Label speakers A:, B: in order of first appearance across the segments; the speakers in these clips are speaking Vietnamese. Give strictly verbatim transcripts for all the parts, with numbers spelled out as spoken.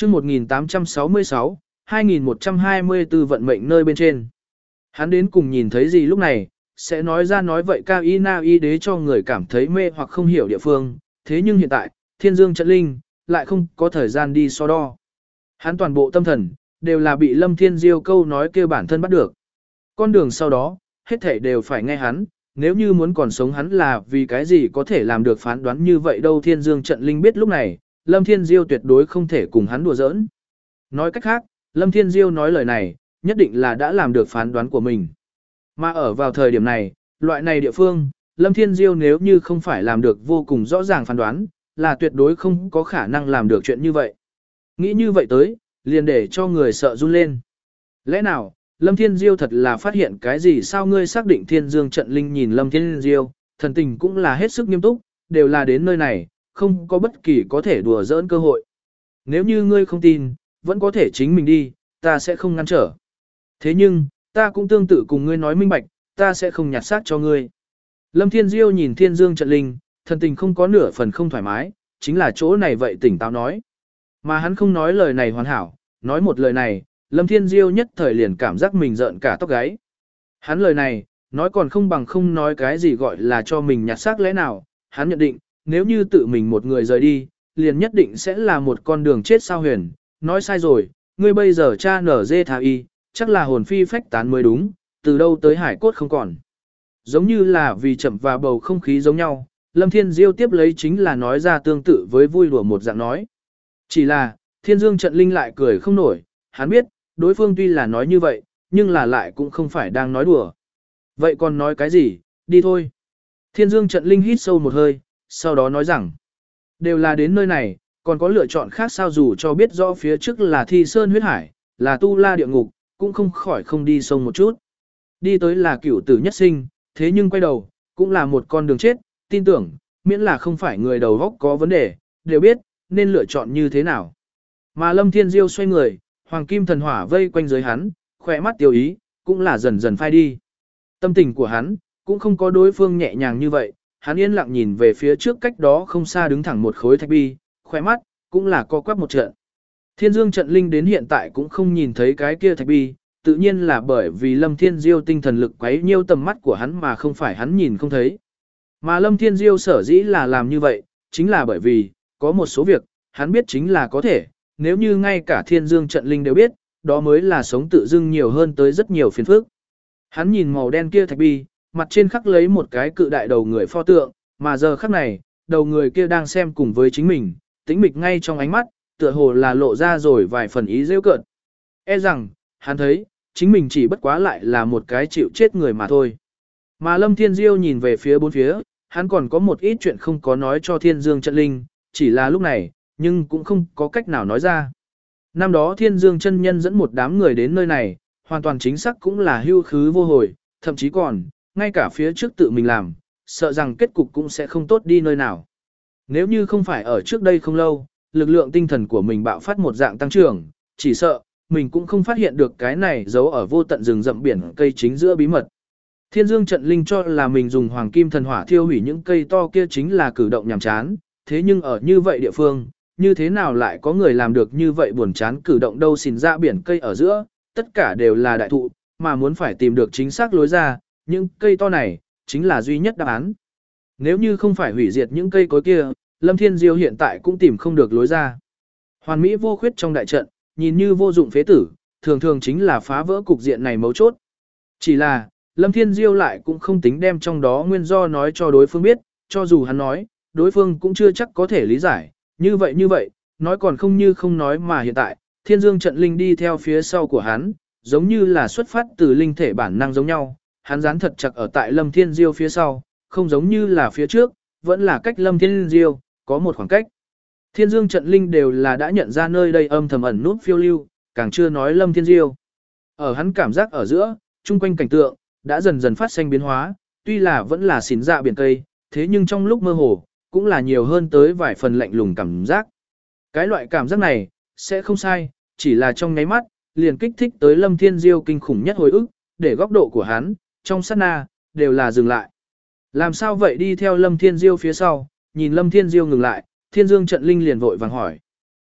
A: chương một nghìn tám trăm sáu mươi sáu, hai nghìn một trăm hai mươi tư vận mệnh nơi bên trên. Hắn đến cùng nhìn thấy gì lúc này, sẽ nói ra nói vậy cao y na y đế cho người cảm thấy mê hoặc không hiểu địa phương, thế nhưng hiện tại, thiên dương trận linh, lại không có thời gian đi so đo. Hắn toàn bộ tâm thần, đều là bị Lâm Thiên Diêu câu nói kêu bản thân bắt được. Con đường sau đó, hết thảy đều phải nghe hắn, nếu như muốn còn sống hắn là vì cái gì có thể làm được phán đoán như vậy đâu. Thiên dương trận linh biết lúc này, Lâm Thiên Diêu tuyệt đối không thể cùng hắn đùa giỡn. Nói cách khác, Lâm Thiên Diêu nói lời này, nhất định là đã làm được phán đoán của mình. Mà ở vào thời điểm này, loại này địa phương, Lâm Thiên Diêu nếu như không phải làm được vô cùng rõ ràng phán đoán, là tuyệt đối không có khả năng làm được chuyện như vậy. Nghĩ như vậy tới, liền để cho người sợ run lên. Lẽ nào, Lâm Thiên Diêu thật là phát hiện cái gì sao? Ngươi xác định Thiên Dương trận linh nhìn Lâm Thiên Diêu, thần tình cũng là hết sức nghiêm túc, đều là đến nơi này, không có bất kỳ có thể đùa giỡn cơ hội. Nếu như ngươi không tin, vẫn có thể chính mình đi, ta sẽ không ngăn trở. Thế nhưng, ta cũng tương tự cùng ngươi nói minh bạch, ta sẽ không nhặt xác cho ngươi. Lâm Thiên Diêu nhìn Thiên Dương trận linh, thần tình không có nửa phần không thoải mái, chính là chỗ này vậy tỉnh táo nói. Mà hắn không nói lời này hoàn hảo, nói một lời này, Lâm Thiên Diêu nhất thời liền cảm giác mình rợn cả tóc gáy. Hắn lời này, nói còn không bằng không nói cái gì gọi là cho mình nhặt xác lẽ nào, hắn nhận định, nếu như tự mình một người rời đi, liền nhất định sẽ là một con đường chết sao huyền. Nói sai rồi, ngươi bây giờ cha nở dê thà y, chắc là hồn phi phách tán mới đúng, từ đâu tới hải cốt không còn. Giống như là vì chậm và bầu không khí giống nhau, Lâm Thiên Diêu tiếp lấy chính là nói ra tương tự với vui đùa một dạng nói. Chỉ là, Thiên Dương trận linh lại cười không nổi, hắn biết, đối phương tuy là nói như vậy, nhưng là lại cũng không phải đang nói đùa. Vậy còn nói cái gì, đi thôi. Thiên Dương trận linh hít sâu một hơi, sau đó nói rằng, đều là đến nơi này, còn có lựa chọn khác sao? Dù cho biết rõ phía trước là Thi Sơn huyết hải, là tu la địa ngục, cũng không khỏi không đi sông một chút. Đi tới là cửu tử nhất sinh, thế nhưng quay đầu, cũng là một con đường chết, tin tưởng, miễn là không phải người đầu góc có vấn đề, đều biết, nên lựa chọn như thế nào. Mà Lâm Thiên Diêu xoay người, hoàng kim thần hỏa vây quanh dưới hắn, khỏe mắt tiêu ý, cũng là dần dần phai đi. Tâm tình của hắn, cũng không có đối phương nhẹ nhàng như vậy, hắn yên lặng nhìn về phía trước cách đó không xa đứng thẳng một khối thạch bi, khỏe mắt, cũng là co quắp một trận. Thiên Dương trận linh đến hiện tại cũng không nhìn thấy cái kia thạch bi, tự nhiên là bởi vì Lâm Thiên Diêu tinh thần lực quấy nhiêu tầm mắt của hắn mà không phải hắn nhìn không thấy. Mà Lâm Thiên Diêu sở dĩ là làm như vậy, chính là bởi vì, có một số việc, hắn biết chính là có thể, nếu như ngay cả Thiên Dương trận linh đều biết, đó mới là sống tự dưng nhiều hơn tới rất nhiều phiền phức. Hắn nhìn màu đen kia thạch bi, mặt trên khắc lấy một cái cự đại đầu người pho tượng, mà giờ khắc này, đầu người kia đang xem cùng với chính mình, tĩnh mịch ngay trong ánh mắt, tựa hồ là lộ ra rồi vài phần ý rêu cợt. E rằng, hắn thấy, chính mình chỉ bất quá lại là một cái chịu chết người mà thôi. Mà Lâm Thiên Diêu nhìn về phía bốn phía, hắn còn có một ít chuyện không có nói cho Thiên Dương trận linh, chỉ là lúc này, nhưng cũng không có cách nào nói ra. Năm đó Thiên Dương chân nhân dẫn một đám người đến nơi này, hoàn toàn chính xác cũng là hưu khứ vô hồi, thậm chí còn, ngay cả phía trước tự mình làm, sợ rằng kết cục cũng sẽ không tốt đi nơi nào. Nếu như không phải ở trước đây không lâu, lực lượng tinh thần của mình bạo phát một dạng tăng trưởng, chỉ sợ, mình cũng không phát hiện được cái này giấu ở vô tận rừng rậm biển cây chính giữa bí mật. Thiên Dương trận linh cho là mình dùng hoàng kim thần hỏa thiêu hủy những cây to kia chính là cử động nhàm chán, thế nhưng ở như vậy địa phương, như thế nào lại có người làm được như vậy buồn chán cử động đâu? Xìn ra biển cây ở giữa, tất cả đều là đại thụ, mà muốn phải tìm được chính xác lối ra, những cây to này, chính là duy nhất đáp án. Nếu như không phải hủy diệt những cây cối kia, Lâm Thiên Diêu hiện tại cũng tìm không được lối ra. Hoàn mỹ vô khuyết trong đại trận, nhìn như vô dụng phế tử, thường thường chính là phá vỡ cục diện này mấu chốt. Chỉ là, Lâm Thiên Diêu lại cũng không tính đem trong đó nguyên do nói cho đối phương biết, cho dù hắn nói, đối phương cũng chưa chắc có thể lý giải, như vậy như vậy, nói còn không như không nói mà hiện tại, Thiên Dương trận linh đi theo phía sau của hắn, giống như là xuất phát từ linh thể bản năng giống nhau, hắn dán thật chặt ở tại Lâm Thiên Diêu phía sau, không giống như là phía trước, vẫn là cách Lâm Thiên Diêu, có một khoảng cách. Thiên Dương trận linh đều là đã nhận ra nơi đây âm thầm ẩn nút phiêu lưu, càng chưa nói Lâm Thiên Diêu. Ở hắn cảm giác ở giữa, chung quanh cảnh tượng, đã dần dần phát sinh biến hóa, tuy là vẫn là xỉn dạ biển cây, thế nhưng trong lúc mơ hồ, cũng là nhiều hơn tới vài phần lạnh lùng cảm giác. Cái loại cảm giác này, sẽ không sai, chỉ là trong nháy mắt, liền kích thích tới Lâm Thiên Diêu kinh khủng nhất hồi ức, để góc độ của hắn, trong sát na, đều là dừng lại. Làm sao vậy? Đi theo Lâm Thiên Diêu phía sau, nhìn Lâm Thiên Diêu ngừng lại, Thiên Dương trận linh liền vội vàng hỏi.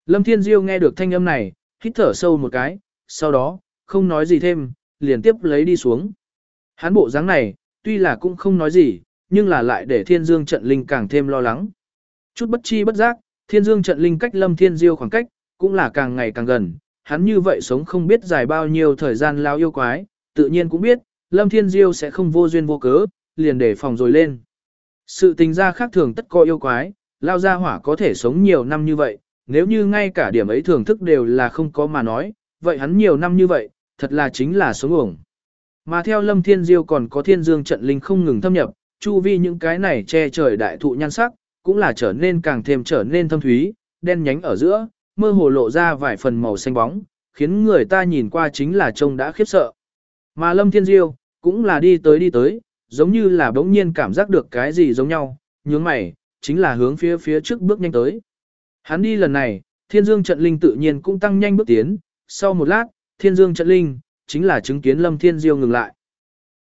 A: Lâm Thiên Diêu nghe được thanh âm này, hít thở sâu một cái, sau đó, không nói gì thêm, liền tiếp lấy đi xuống. Hắn bộ dáng này, tuy là cũng không nói gì, nhưng là lại để Thiên Dương trận linh càng thêm lo lắng. Chút bất chi bất giác, Thiên Dương trận linh cách Lâm Thiên Diêu khoảng cách, cũng là càng ngày càng gần, hắn như vậy sống không biết dài bao nhiêu thời gian lao yêu quái, tự nhiên cũng biết, Lâm Thiên Diêu sẽ không vô duyên vô cớ, liền để phòng rồi lên. Sự tình ra khác thường tất có yêu quái, lao ra hỏa có thể sống nhiều năm như vậy, nếu như ngay cả điểm ấy thưởng thức đều là không có mà nói, vậy hắn nhiều năm như vậy, thật là chính là sống uổng. Mà theo Lâm Thiên Diêu còn có Thiên Dương trận linh không ngừng thâm nhập, chu vi những cái này che trời đại thụ nhan sắc, cũng là trở nên càng thêm trở nên thâm thúy, đen nhánh ở giữa, mơ hồ lộ ra vài phần màu xanh bóng, khiến người ta nhìn qua chính là trông đã khiếp sợ. Mà Lâm Thiên Diêu, cũng là đi tới đi tới, giống như là bỗng nhiên cảm giác được cái gì giống nhau, nhướng mày, chính là hướng phía phía trước bước nhanh tới. Hắn đi lần này, Thiên Dương trận linh tự nhiên cũng tăng nhanh bước tiến, sau một lát, Thiên Dương trận linh, chính là chứng kiến Lâm Thiên Diêu ngừng lại.